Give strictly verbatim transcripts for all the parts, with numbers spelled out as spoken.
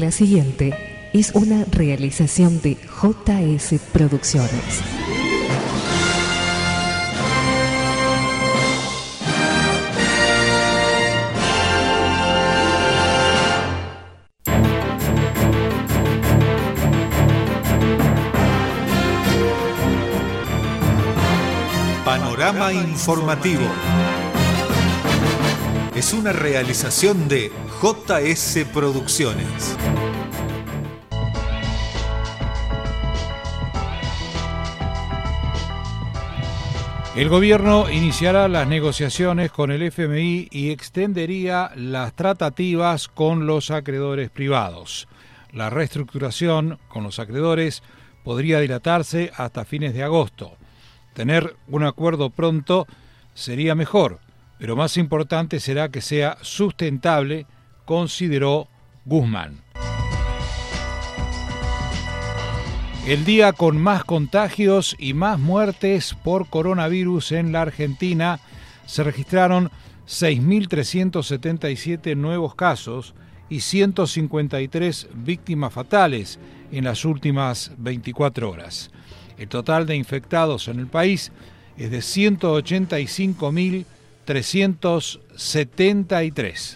La siguiente es una realización de J S Producciones. Panorama informativo. Es una realización de J S Producciones. El gobierno iniciará las negociaciones con el F M I y extendería las tratativas con los acreedores privados. La reestructuración con los acreedores podría dilatarse hasta fines de agosto. Tener un acuerdo pronto sería mejor, pero más importante será que sea sustentable, consideró Guzmán. El día con más contagios y más muertes por coronavirus en la Argentina, se registraron seis mil trescientos setenta y siete nuevos casos y ciento cincuenta y tres víctimas fatales en las últimas veinticuatro horas. El total de infectados en el país es de ciento ochenta y cinco mil trescientos setenta y tres.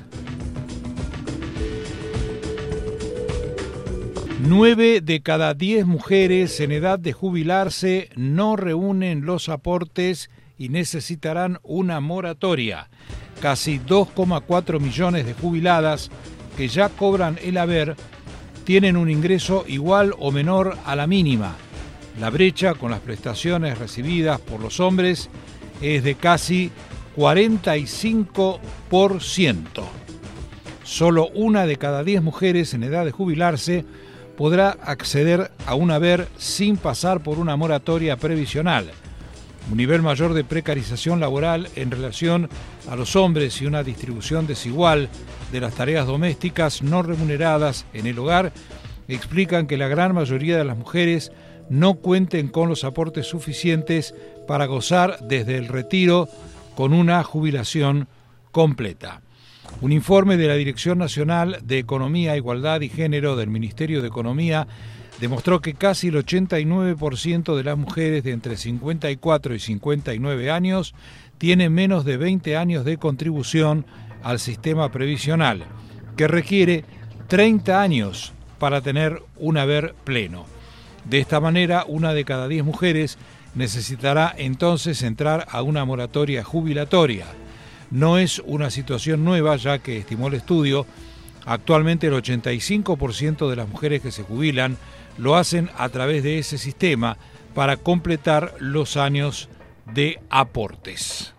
Nueve de cada diez mujeres en edad de jubilarse no reúnen los aportes y necesitarán una moratoria. Casi dos coma cuatro millones de jubiladas que ya cobran el haber tienen un ingreso igual o menor a la mínima. La brecha con las prestaciones recibidas por los hombres es de casi cuarenta y cinco por ciento. Solo una de cada diez mujeres en edad de jubilarse podrá acceder a un haber sin pasar por una moratoria previsional. Un nivel mayor de precarización laboral en relación a los hombres y una distribución desigual de las tareas domésticas no remuneradas en el hogar explican que la gran mayoría de las mujeres no cuenten con los aportes suficientes para gozar desde el retiro con una jubilación completa. Un informe de la Dirección Nacional de Economía, Igualdad y Género del Ministerio de Economía demostró que casi el ochenta y nueve por ciento de las mujeres de entre cincuenta y cuatro y cincuenta y nueve años tienen menos de veinte años de contribución al sistema previsional, que requiere treinta años para tener un haber pleno. De esta manera, una de cada diez mujeres necesitará entonces entrar a una moratoria jubilatoria. No es una situación nueva, ya que, estimó el estudio, actualmente el ochenta y cinco por ciento de las mujeres que se jubilan lo hacen a través de ese sistema para completar los años de aportes.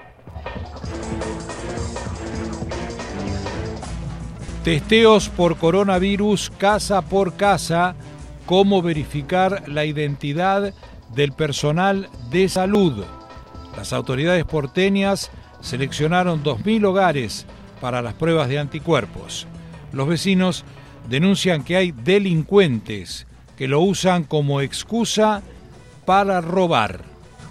Testeos por coronavirus casa por casa. Cómo verificar la identidad del personal de salud. Las autoridades porteñas seleccionaron dos mil hogares para las pruebas de anticuerpos. Los vecinos denuncian que hay delincuentes que lo usan como excusa para robar.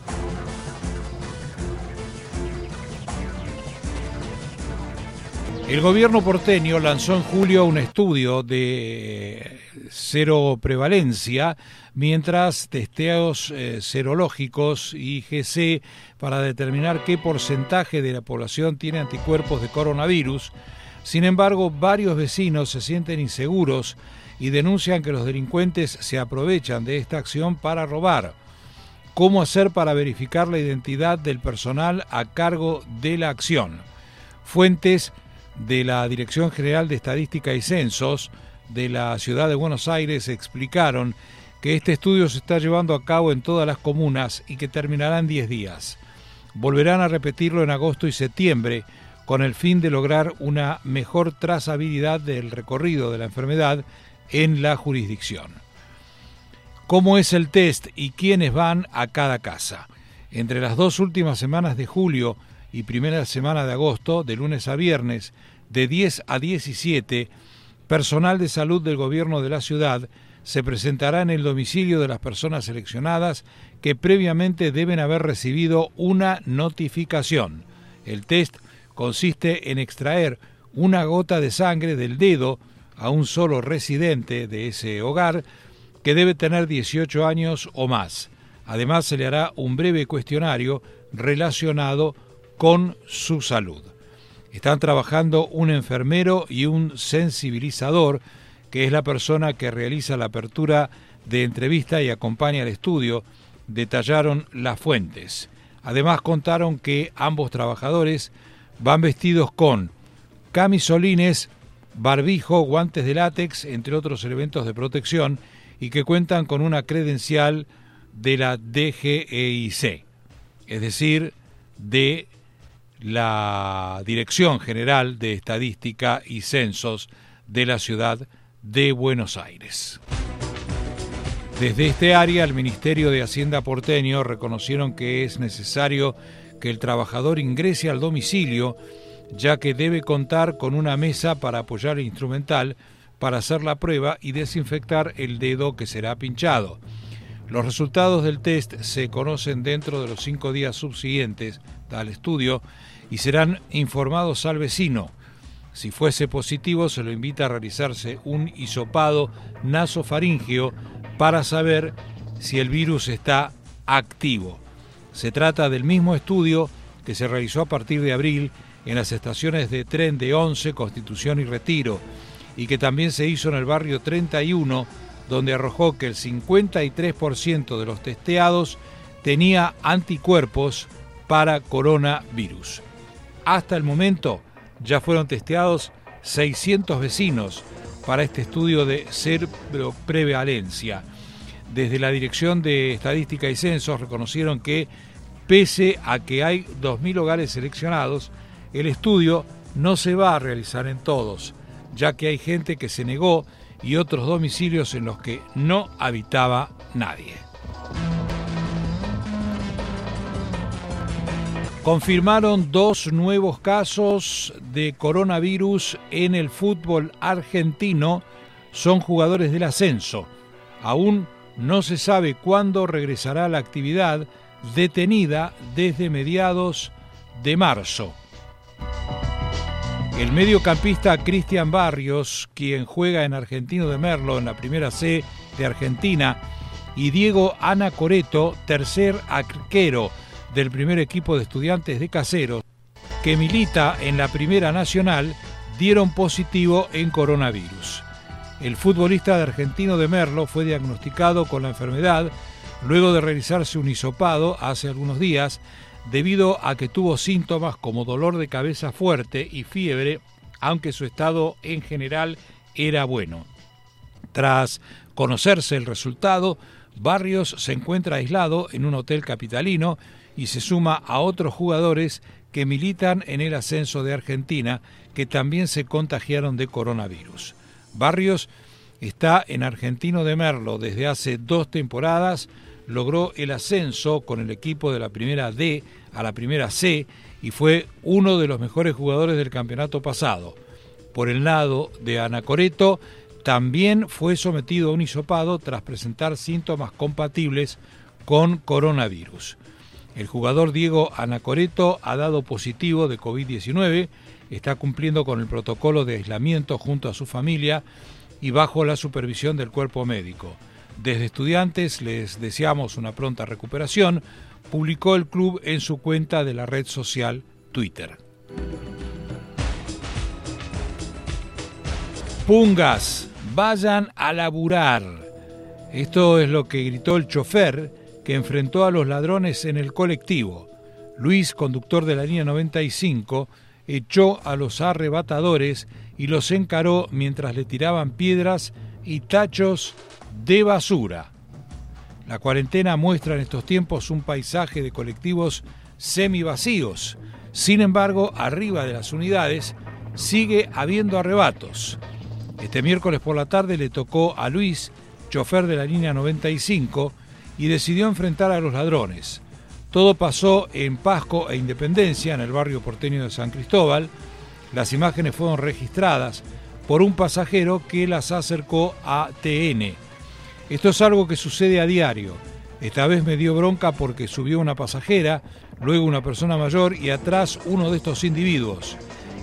El gobierno porteño lanzó en julio un estudio de cero prevalencia, mientras testeos eh, serológicos y G C para determinar qué porcentaje de la población tiene anticuerpos de coronavirus. Sin embargo, varios vecinos se sienten inseguros y denuncian que los delincuentes se aprovechan de esta acción para robar. ¿Cómo hacer para verificar la identidad del personal a cargo de la acción? Fuentes de la Dirección General de Estadística y Censos de la Ciudad de Buenos Aires explicaron que este estudio se está llevando a cabo en todas las comunas y que terminará en diez días. Volverán a repetirlo en agosto y septiembre con el fin de lograr una mejor trazabilidad del recorrido de la enfermedad en la jurisdicción. ¿Cómo es el test y quiénes van a cada casa? Entre las dos últimas semanas de julio y primera semana de agosto, de lunes a viernes, de diez a diecisiete, personal de salud del gobierno de la ciudad se presentará en el domicilio de las personas seleccionadas que previamente deben haber recibido una notificación. El test consiste en extraer una gota de sangre del dedo a un solo residente de ese hogar que debe tener dieciocho años o más. Además, se le hará un breve cuestionario relacionado con su salud. Están trabajando un enfermero y un sensibilizador, que es la persona que realiza la apertura de entrevista y acompaña al estudio, detallaron las fuentes. Además, contaron que ambos trabajadores van vestidos con camisolines, barbijo, guantes de látex, entre otros elementos de protección, y que cuentan con una credencial de la D G E I C, es decir, de la Dirección General de Estadística y Censos de la ciudad de Buenos Aires. Desde este área, el Ministerio de Hacienda porteño reconocieron que es necesario que el trabajador ingrese al domicilio, ya que debe contar con una mesa para apoyar el instrumental para hacer la prueba y desinfectar el dedo que será pinchado. Los resultados del test se conocen dentro de los cinco días subsiguientes al estudio y serán informados al vecino. Si fuese positivo, se lo invita a realizarse un hisopado nasofaríngeo para saber si el virus está activo. Se trata del mismo estudio que se realizó a partir de abril en las estaciones de tren de Once, Constitución y Retiro, y que también se hizo en el barrio treinta y uno, donde arrojó que el cincuenta y tres por ciento de los testeados tenía anticuerpos para coronavirus. Hasta el momento ya fueron testeados seiscientos vecinos para este estudio de seroprevalencia. Desde la Dirección de Estadística y Censos reconocieron que, pese a que hay dos mil hogares seleccionados, el estudio no se va a realizar en todos, ya que hay gente que se negó y otros domicilios en los que no habitaba nadie. Confirmaron dos nuevos casos de coronavirus en el fútbol argentino. Son jugadores del ascenso. Aún no se sabe cuándo regresará la actividad, detenida desde mediados de marzo. El mediocampista Cristian Barrios, quien juega en Argentino de Merlo en la Primera C de Argentina, y Diego Anacoreto, tercer arquero del primer equipo de Estudiantes de Caseros, que milita en la Primera Nacional, dieron positivo en coronavirus. El futbolista de Argentino de Merlo fue diagnosticado con la enfermedad luego de realizarse un hisopado hace algunos días, debido a que tuvo síntomas como dolor de cabeza fuerte y fiebre, aunque su estado en general era bueno. Tras conocerse el resultado, Barrios se encuentra aislado en un hotel capitalino y se suma a otros jugadores que militan en el ascenso de Argentina, que también se contagiaron de coronavirus. Barrios está en Argentino de Merlo desde hace dos temporadas, logró el ascenso con el equipo de la Primera D a la Primera C y fue uno de los mejores jugadores del campeonato pasado. Por el lado de Anacoreto, también fue sometido a un hisopado tras presentar síntomas compatibles con coronavirus. El jugador Diego Anacoreto ha dado positivo de covid diecinueve, está cumpliendo con el protocolo de aislamiento junto a su familia y bajo la supervisión del cuerpo médico. Desde Estudiantes les deseamos una pronta recuperación, publicó el club en su cuenta de la red social Twitter. Pungas, vayan a laburar. Esto es lo que gritó el chofer que enfrentó a los ladrones en el colectivo. Luis, conductor de la línea noventa y cinco, echó a los arrebatadores y los encaró mientras le tiraban piedras y tachos de basura. La cuarentena muestra en estos tiempos un paisaje de colectivos semivacíos. Sin embargo, arriba de las unidades sigue habiendo arrebatos. Este miércoles por la tarde le tocó a Luis, chofer de la línea noventa y cinco, y decidió enfrentar a los ladrones. Todo pasó en Pasco e Independencia, en el barrio porteño de San Cristóbal. Las imágenes fueron registradas por un pasajero que las acercó a T N. Esto es algo que sucede a diario. Esta vez me dio bronca porque subió una pasajera, luego una persona mayor y atrás uno de estos individuos.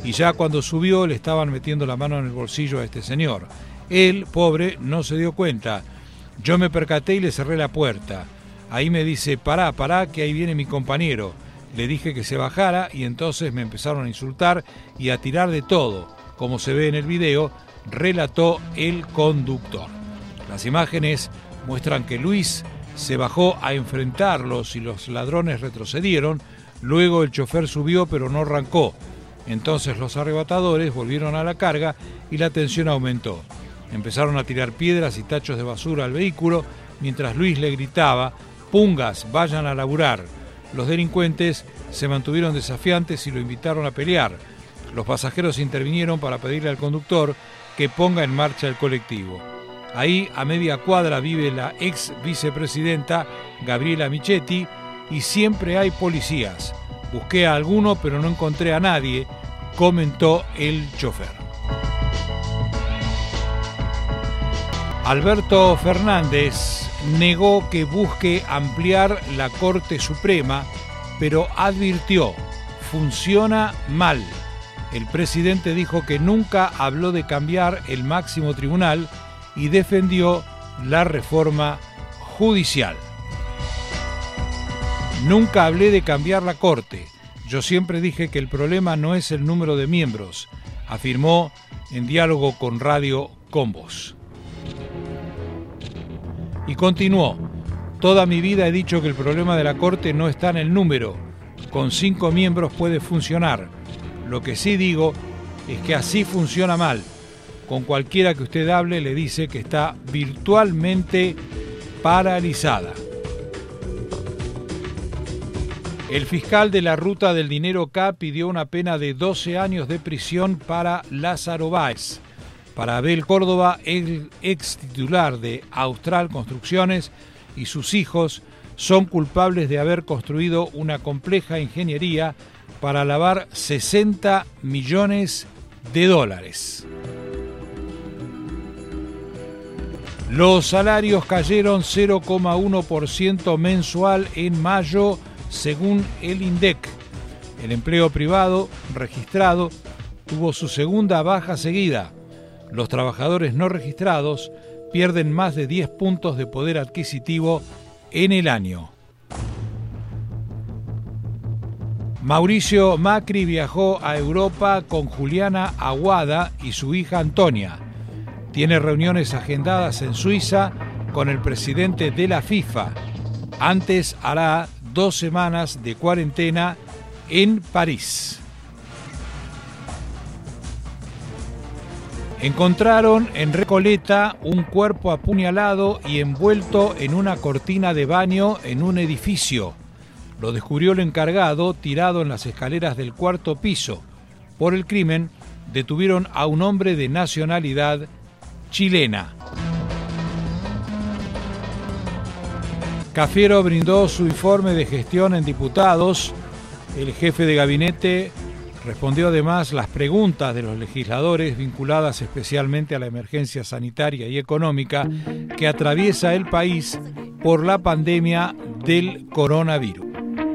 y ya cuando subió le estaban metiendo la mano en el bolsillo a este señor. Él, pobre, no se dio cuenta. Yo me percaté y le cerré la puerta. Ahí me dice, pará, pará, que ahí viene mi compañero. Le dije que se bajara y entonces me empezaron a insultar y a tirar de todo, como se ve en el video, relató el conductor. Las imágenes muestran que Luis se bajó a enfrentarlos y los ladrones retrocedieron. Luego el chofer subió pero no arrancó. Entonces los arrebatadores volvieron a la carga y la tensión aumentó. Empezaron a tirar piedras y tachos de basura al vehículo mientras Luis le gritaba, «Pungas, vayan a laburar». Los delincuentes se mantuvieron desafiantes y lo invitaron a pelear. Los pasajeros intervinieron para pedirle al conductor que ponga en marcha el colectivo. Ahí, a media cuadra, vive la ex vicepresidenta Gabriela Michetti y siempre hay policías. Busqué a alguno, pero no encontré a nadie, comentó el chofer. Alberto Fernández negó que busque ampliar la Corte Suprema, pero advirtió, funciona mal. El presidente dijo que nunca habló de cambiar el máximo tribunal y defendió la reforma judicial. Nunca hablé de cambiar la Corte. Yo siempre dije que el problema no es el número de miembros, afirmó en diálogo con Radio Con Voz. Y continuó, toda mi vida he dicho que el problema de la Corte no está en el número. Con cinco miembros puede funcionar. Lo que sí digo es que así funciona mal. Con cualquiera que usted hable le dice que está virtualmente paralizada. El fiscal de la Ruta del Dinero K pidió una pena de doce años de prisión para Lázaro Báez. Para Abel Córdoba, el ex titular de Austral Construcciones y sus hijos son culpables de haber construido una compleja ingeniería para lavar sesenta millones de dólares. Los salarios cayeron cero coma uno por ciento mensual en mayo, según el INDEC. El empleo privado registrado tuvo su segunda baja seguida. Los trabajadores no registrados pierden más de diez puntos de poder adquisitivo en el año. Mauricio Macri viajó a Europa con Juliana Aguada y su hija Antonia. Tiene reuniones agendadas en Suiza con el presidente de la FIFA. Antes hará dos semanas de cuarentena en París. Encontraron en Recoleta un cuerpo apuñalado y envuelto en una cortina de baño en un edificio. Lo descubrió el encargado tirado en las escaleras del cuarto piso. Por el crimen, detuvieron a un hombre de nacionalidad chilena. Cafiero brindó su informe de gestión en diputados. El jefe de gabinete respondió además las preguntas de los legisladores vinculadas especialmente a la emergencia sanitaria y económica que atraviesa el país por la pandemia del coronavirus.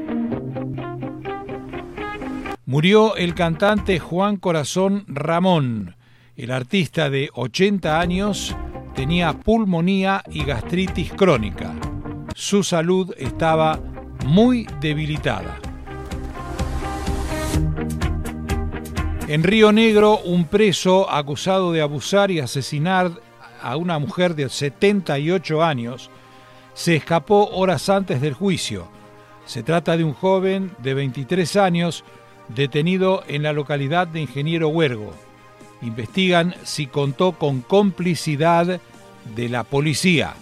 Murió el cantante Juan Corazón Ramón. El artista de ochenta años tenía pulmonía y gastritis crónica. Su salud estaba muy debilitada. En Río Negro, un preso acusado de abusar y asesinar a una mujer de setenta y ocho años se escapó horas antes del juicio. Se trata de un joven de veintitrés años detenido en la localidad de Ingeniero Huergo. Investigan si contó con complicidad de la policía.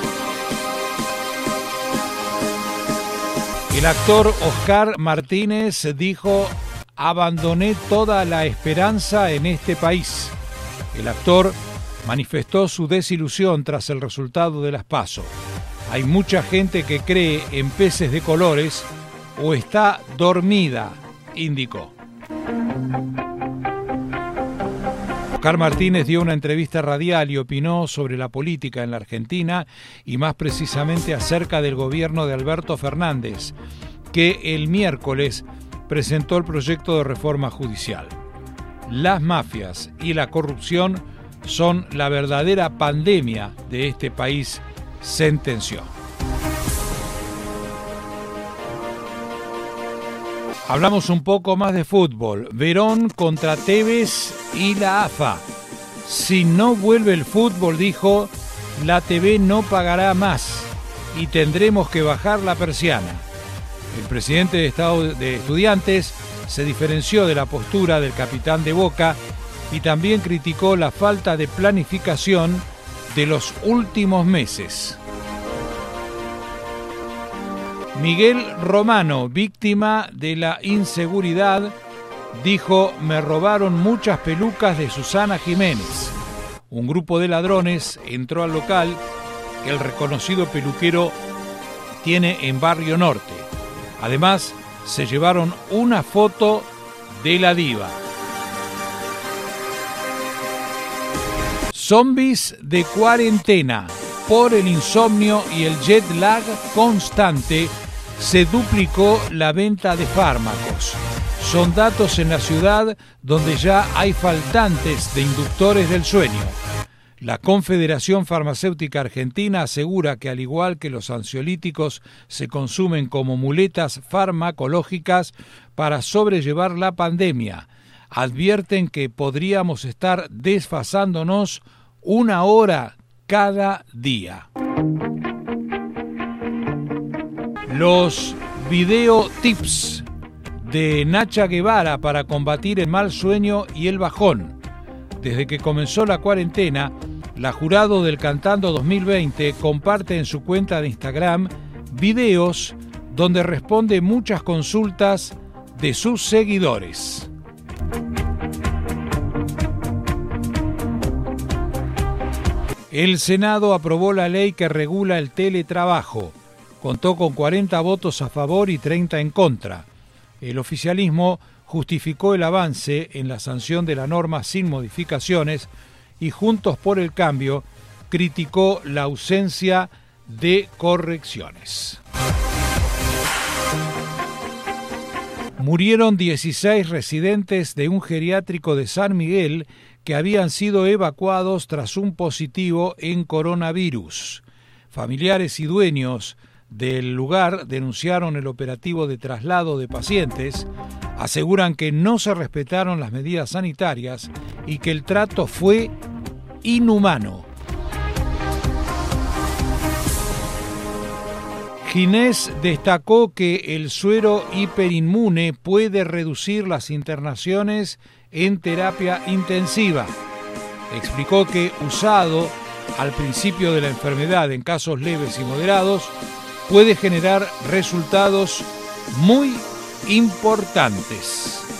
El actor Oscar Martínez dijo: abandoné toda la esperanza en este país. El actor manifestó su desilusión tras el resultado de las PASO. Hay mucha gente que cree en peces de colores o está dormida, indicó. Oscar Martínez dio una entrevista radial y opinó sobre la política en la Argentina y más precisamente acerca del gobierno de Alberto Fernández, que el miércoles presentó el proyecto de reforma judicial. las mafias y la corrupción son la verdadera pandemia de este país, sentenció. Hablamos un poco más de fútbol. Verón contra Tevez y la A F A. Si no vuelve el fútbol, dijo, la T V no pagará más y tendremos que bajar la persiana. El presidente de Estado de Estudiantes se diferenció de la postura del capitán de Boca y también criticó la falta de planificación de los últimos meses. Miguel Romano, víctima de la inseguridad, dijo, me robaron muchas pelucas de Susana Jiménez. Un grupo de ladrones entró al local que el reconocido peluquero tiene en Barrio Norte. Además, se llevaron una foto de la diva. Zombies de cuarentena. Por el insomnio y el jet lag constante, se duplicó la venta de fármacos. Son datos en la ciudad donde ya hay faltantes de inductores del sueño. La Confederación Farmacéutica Argentina asegura que al igual que los ansiolíticos se consumen como muletas farmacológicas para sobrellevar la pandemia. Advierten que podríamos estar desfasándonos una hora cada día. Los video tips de Nacha Guevara para combatir el mal sueño y el bajón. Desde que comenzó la cuarentena, la jurado del Cantando dos mil veinte comparte en su cuenta de Instagram videos donde responde muchas consultas de sus seguidores. El Senado aprobó la ley que regula el teletrabajo. Contó con cuarenta votos a favor y treinta en contra. El oficialismo justificó el avance en la sanción de la norma sin modificaciones y Juntos por el Cambio criticó la ausencia de correcciones. Murieron dieciséis residentes de un geriátrico de San Miguel que habían sido evacuados tras un positivo en coronavirus. Familiares y dueños del lugar denunciaron el operativo de traslado de pacientes, aseguran que no se respetaron las medidas sanitarias y que el trato fue inhumano. Ginés destacó que el suero hiperinmune puede reducir las internaciones en terapia intensiva. Explicó que usado al principio de la enfermedad en casos leves y moderados, puede generar resultados muy importantes.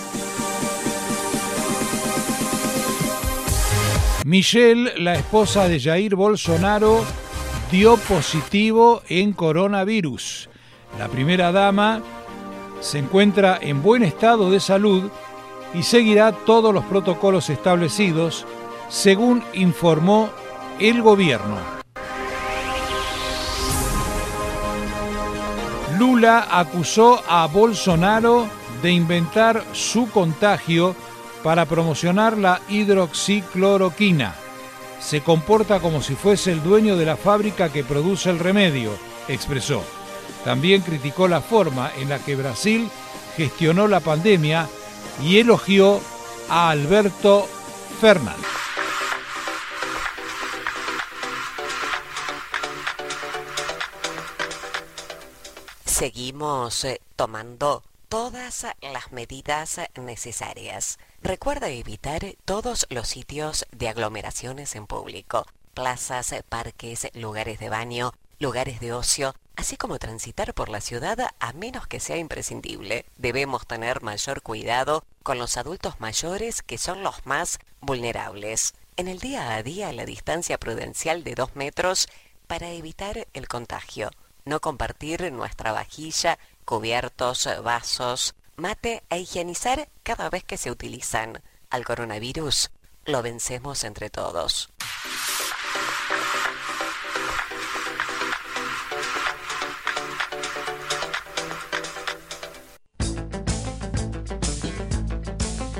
Michelle, la esposa de Jair Bolsonaro, dio positivo en coronavirus. La primera dama se encuentra en buen estado de salud y seguirá todos los protocolos establecidos, según informó el gobierno. Lula acusó a Bolsonaro de inventar su contagio para promocionar la hidroxicloroquina. Se comporta como si fuese el dueño de la fábrica que produce el remedio, expresó. También criticó la forma en la que Brasil gestionó la pandemia y elogió a Alberto Fernández. Seguimos eh, tomando todas las medidas necesarias. Recuerda evitar todos los sitios de aglomeraciones en público, plazas, parques, lugares de baño, lugares de ocio, así como transitar por la ciudad a menos que sea imprescindible. Debemos tener mayor cuidado con los adultos mayores, que son los más vulnerables. En el día a día, la distancia prudencial de dos metros para evitar el contagio. No compartir nuestra vajilla, cubiertos, vasos, mate e higienizar cada vez que se utilizan. Al coronavirus lo vencemos entre todos.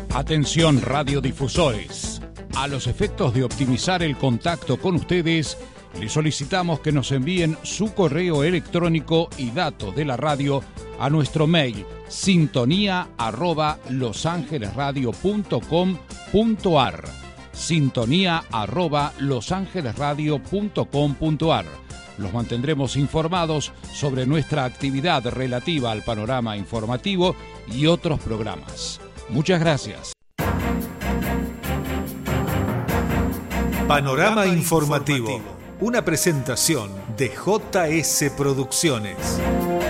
Atención radiodifusores. A los efectos de optimizar el contacto con ustedes, les solicitamos que nos envíen su correo electrónico y datos de la radio a nuestro mail sintonía arroba losangelesradio punto com punto ar sintonía arroba losangelesradio punto com punto ar. Los mantendremos informados sobre nuestra actividad relativa al panorama informativo y otros programas. Muchas gracias. Panorama Informativo, una presentación de J S Producciones.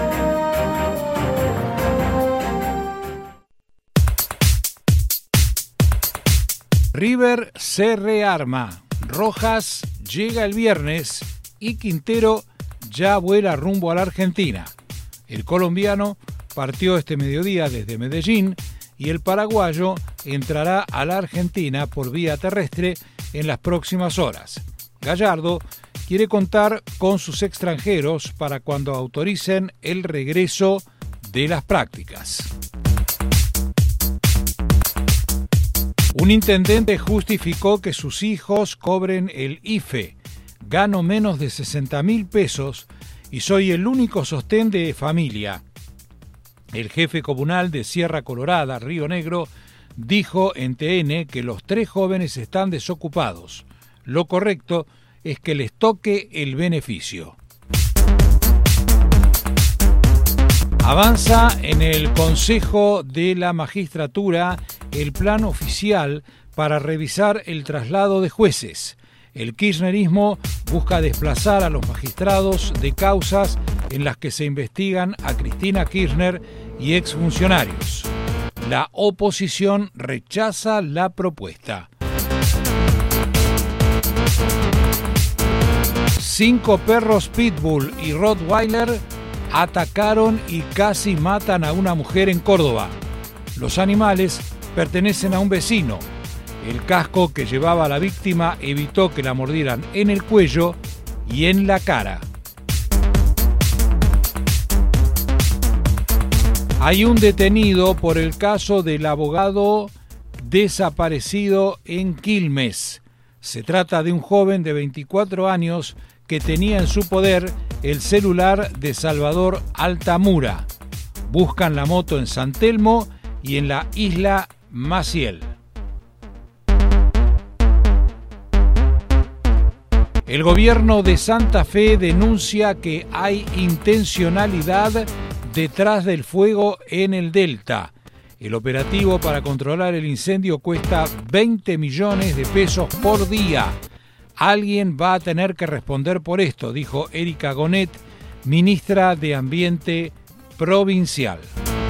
River se rearma, Rojas llega el viernes y Quintero ya vuela rumbo a la Argentina. El colombiano partió este mediodía desde Medellín y el paraguayo entrará a la Argentina por vía terrestre en las próximas horas. Gallardo quiere contar con sus extranjeros para cuando autoricen el regreso de las prácticas. Un intendente justificó que sus hijos cobren el I F E. Gano menos de sesenta mil pesos y soy el único sostén de familia. El jefe comunal de Sierra Colorada, Río Negro, dijo en T N que los tres jóvenes están desocupados. Lo correcto es que les toque el beneficio. Avanza en el Consejo de la Magistratura el plan oficial para revisar el traslado de jueces. El kirchnerismo busca desplazar a los magistrados de causas en las que se investigan a Cristina Kirchner y exfuncionarios. La oposición rechaza la propuesta. Cinco perros pitbull y rottweiler atacaron y casi matan a una mujer en Córdoba. Los animales pertenecen a un vecino. El casco que llevaba a la víctima evitó que la mordieran en el cuello y en la cara. Hay un detenido por el caso del abogado desaparecido en Quilmes. Se trata de un joven de veinticuatro años que tenía en su poder el celular de Salvador Altamura. Buscan la moto en San Telmo y en la isla Maciel. El gobierno de Santa Fe denuncia que hay intencionalidad detrás del fuego en el Delta. El operativo para controlar el incendio cuesta veinte millones de pesos por día. Alguien va a tener que responder por esto, dijo Erika Gonet, ministra de Ambiente provincial.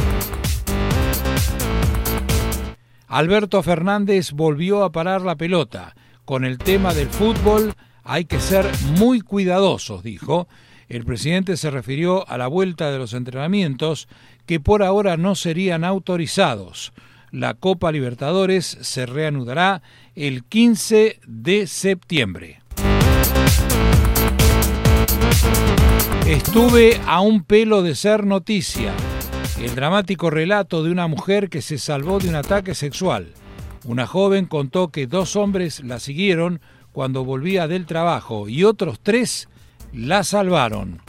Alberto Fernández volvió a parar la pelota. Con el tema del fútbol hay que ser muy cuidadosos, dijo. El presidente se refirió a la vuelta de los entrenamientos que por ahora no serían autorizados. La Copa Libertadores se reanudará el quince de septiembre. Estuve a un pelo de ser noticia. El dramático relato de una mujer que se salvó de un ataque sexual. Una joven contó que dos hombres la siguieron cuando volvía del trabajo y otros tres la salvaron.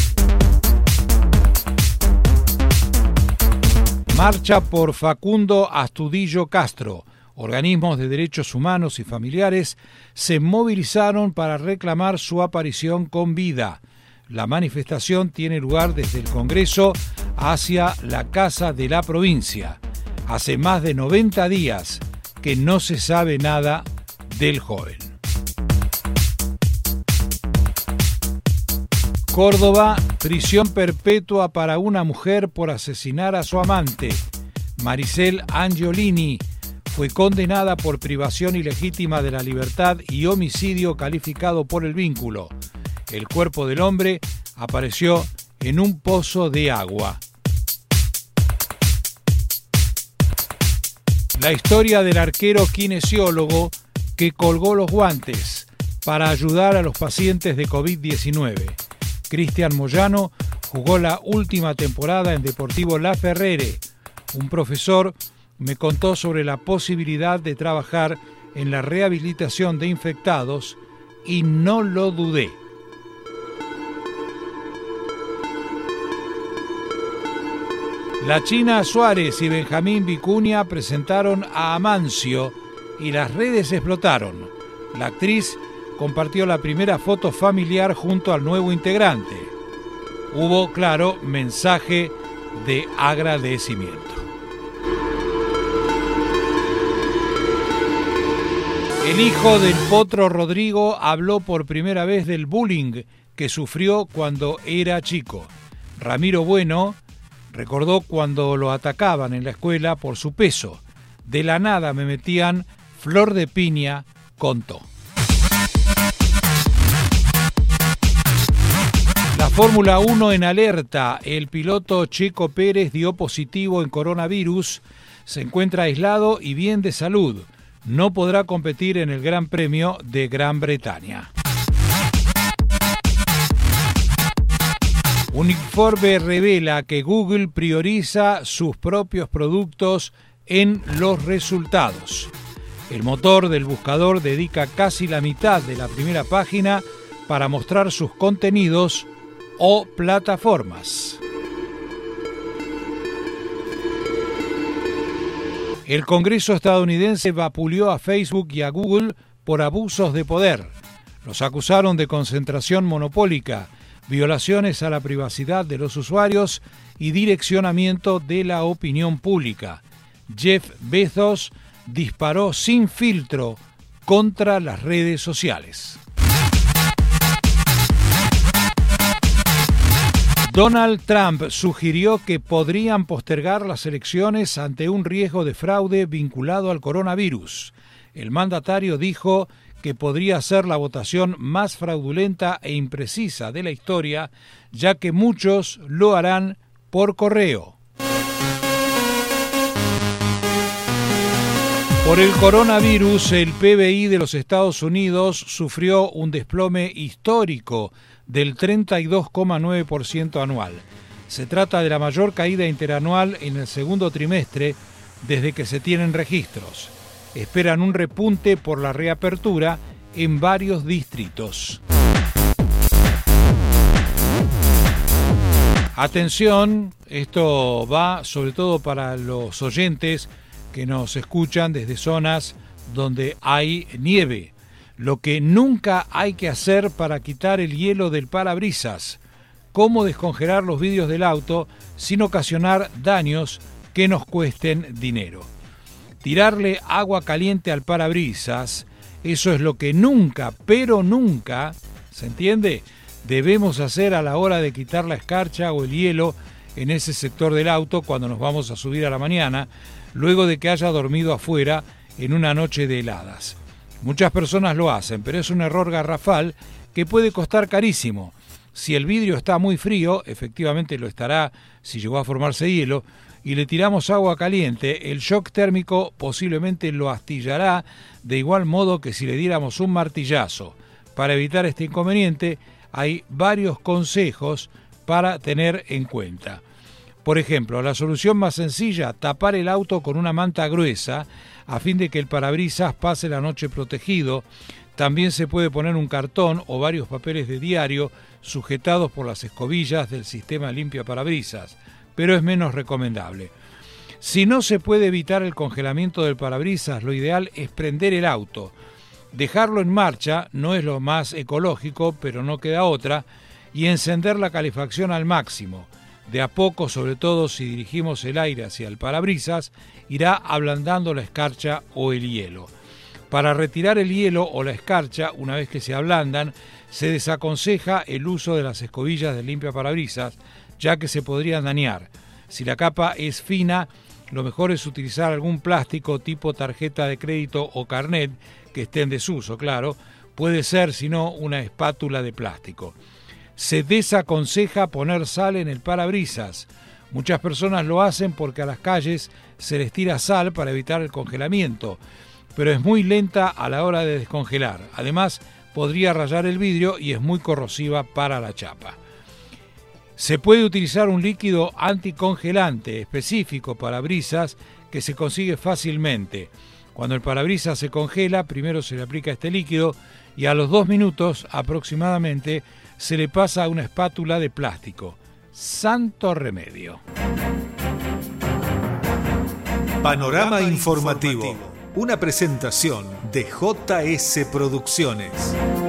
Marcha por Facundo Astudillo Castro. Organismos de derechos humanos y familiares se movilizaron para reclamar su aparición con vida. La manifestación tiene lugar desde el Congreso hacia la Casa de la Provincia. Hace más de noventa días que no se sabe nada del joven. Córdoba, prisión perpetua para una mujer por asesinar a su amante. Maricel Angiolini fue condenada por privación ilegítima de la libertad y homicidio calificado por el vínculo. El cuerpo del hombre apareció en un pozo de agua. La historia del arquero kinesiólogo que colgó los guantes para ayudar a los pacientes de covid diecinueve. Cristian Moyano jugó la última temporada en Deportivo La Ferrere. Un profesor me contó sobre la posibilidad de trabajar en la rehabilitación de infectados y no lo dudé. La China Suárez y Benjamín Vicuña presentaron a Amancio y las redes explotaron. La actriz compartió la primera foto familiar junto al nuevo integrante. Hubo, claro, mensaje de agradecimiento. El hijo del Potro Rodrigo habló por primera vez del bullying que sufrió cuando era chico. Ramiro Bueno recordó cuando lo atacaban en la escuela por su peso. De la nada me metían flor de piña, contó. La Fórmula uno en alerta. El piloto Checo Pérez dio positivo en coronavirus. Se encuentra aislado y bien de salud. No podrá competir en el Gran Premio de Gran Bretaña. Un informe revela que Google prioriza sus propios productos en los resultados. El motor del buscador dedica casi la mitad de la primera página para mostrar sus contenidos o plataformas. El Congreso estadounidense vapuleó a Facebook y a Google por abusos de poder. Los acusaron de concentración monopólica, violaciones a la privacidad de los usuarios y direccionamiento de la opinión pública. Jeff Bezos disparó sin filtro contra las redes sociales. Donald Trump sugirió que podrían postergar las elecciones ante un riesgo de fraude vinculado al coronavirus. El mandatario dijo que podría ser la votación más fraudulenta e imprecisa de la historia, ya que muchos lo harán por correo. Por el coronavirus, el P B I de los Estados Unidos sufrió un desplome histórico del treinta y dos coma nueve por ciento anual. Se trata de la mayor caída interanual en el segundo trimestre desde que se tienen registros. Esperan un repunte por la reapertura en varios distritos. Atención, esto va sobre todo para los oyentes que nos escuchan desde zonas donde hay nieve. Lo que nunca hay que hacer para quitar el hielo del parabrisas. Cómo descongelar los vidrios del auto sin ocasionar daños que nos cuesten dinero. Tirarle agua caliente al parabrisas, eso es lo que nunca, pero nunca, ¿se entiende?, debemos hacer a la hora de quitar la escarcha o el hielo en ese sector del auto cuando nos vamos a subir a la mañana, luego de que haya dormido afuera en una noche de heladas. Muchas personas lo hacen, pero es un error garrafal que puede costar carísimo. Si el vidrio está muy frío, efectivamente lo estará si llegó a formarse hielo, y le tiramos agua caliente, el shock térmico posiblemente lo astillará de igual modo que si le diéramos un martillazo. Para evitar este inconveniente, hay varios consejos para tener en cuenta. Por ejemplo, la solución más sencilla, tapar el auto con una manta gruesa a fin de que el parabrisas pase la noche protegido. También se puede poner un cartón o varios papeles de diario sujetados por las escobillas del sistema limpia parabrisas, pero es menos recomendable. Si no se puede evitar el congelamiento del parabrisas, lo ideal es prender el auto. Dejarlo en marcha no es lo más ecológico, pero no queda otra, y encender la calefacción al máximo. De a poco, sobre todo si dirigimos el aire hacia el parabrisas, irá ablandando la escarcha o el hielo. Para retirar el hielo o la escarcha, una vez que se ablandan, se desaconseja el uso de las escobillas de limpia parabrisas, ya que se podrían dañar. Si la capa es fina, lo mejor es utilizar algún plástico tipo tarjeta de crédito o carnet, que esté en desuso, claro. Puede ser, si no, una espátula de plástico. Se desaconseja poner sal en el parabrisas. Muchas personas lo hacen porque a las calles se les tira sal para evitar el congelamiento, pero es muy lenta a la hora de descongelar. Además, podría rayar el vidrio y es muy corrosiva para la chapa. Se puede utilizar un líquido anticongelante específico para brisas que se consigue fácilmente. Cuando el parabrisas se congela, primero se le aplica este líquido y a los dos minutos aproximadamente se le pasa a una espátula de plástico. Santo remedio. Panorama informativo. Una presentación de J S Producciones.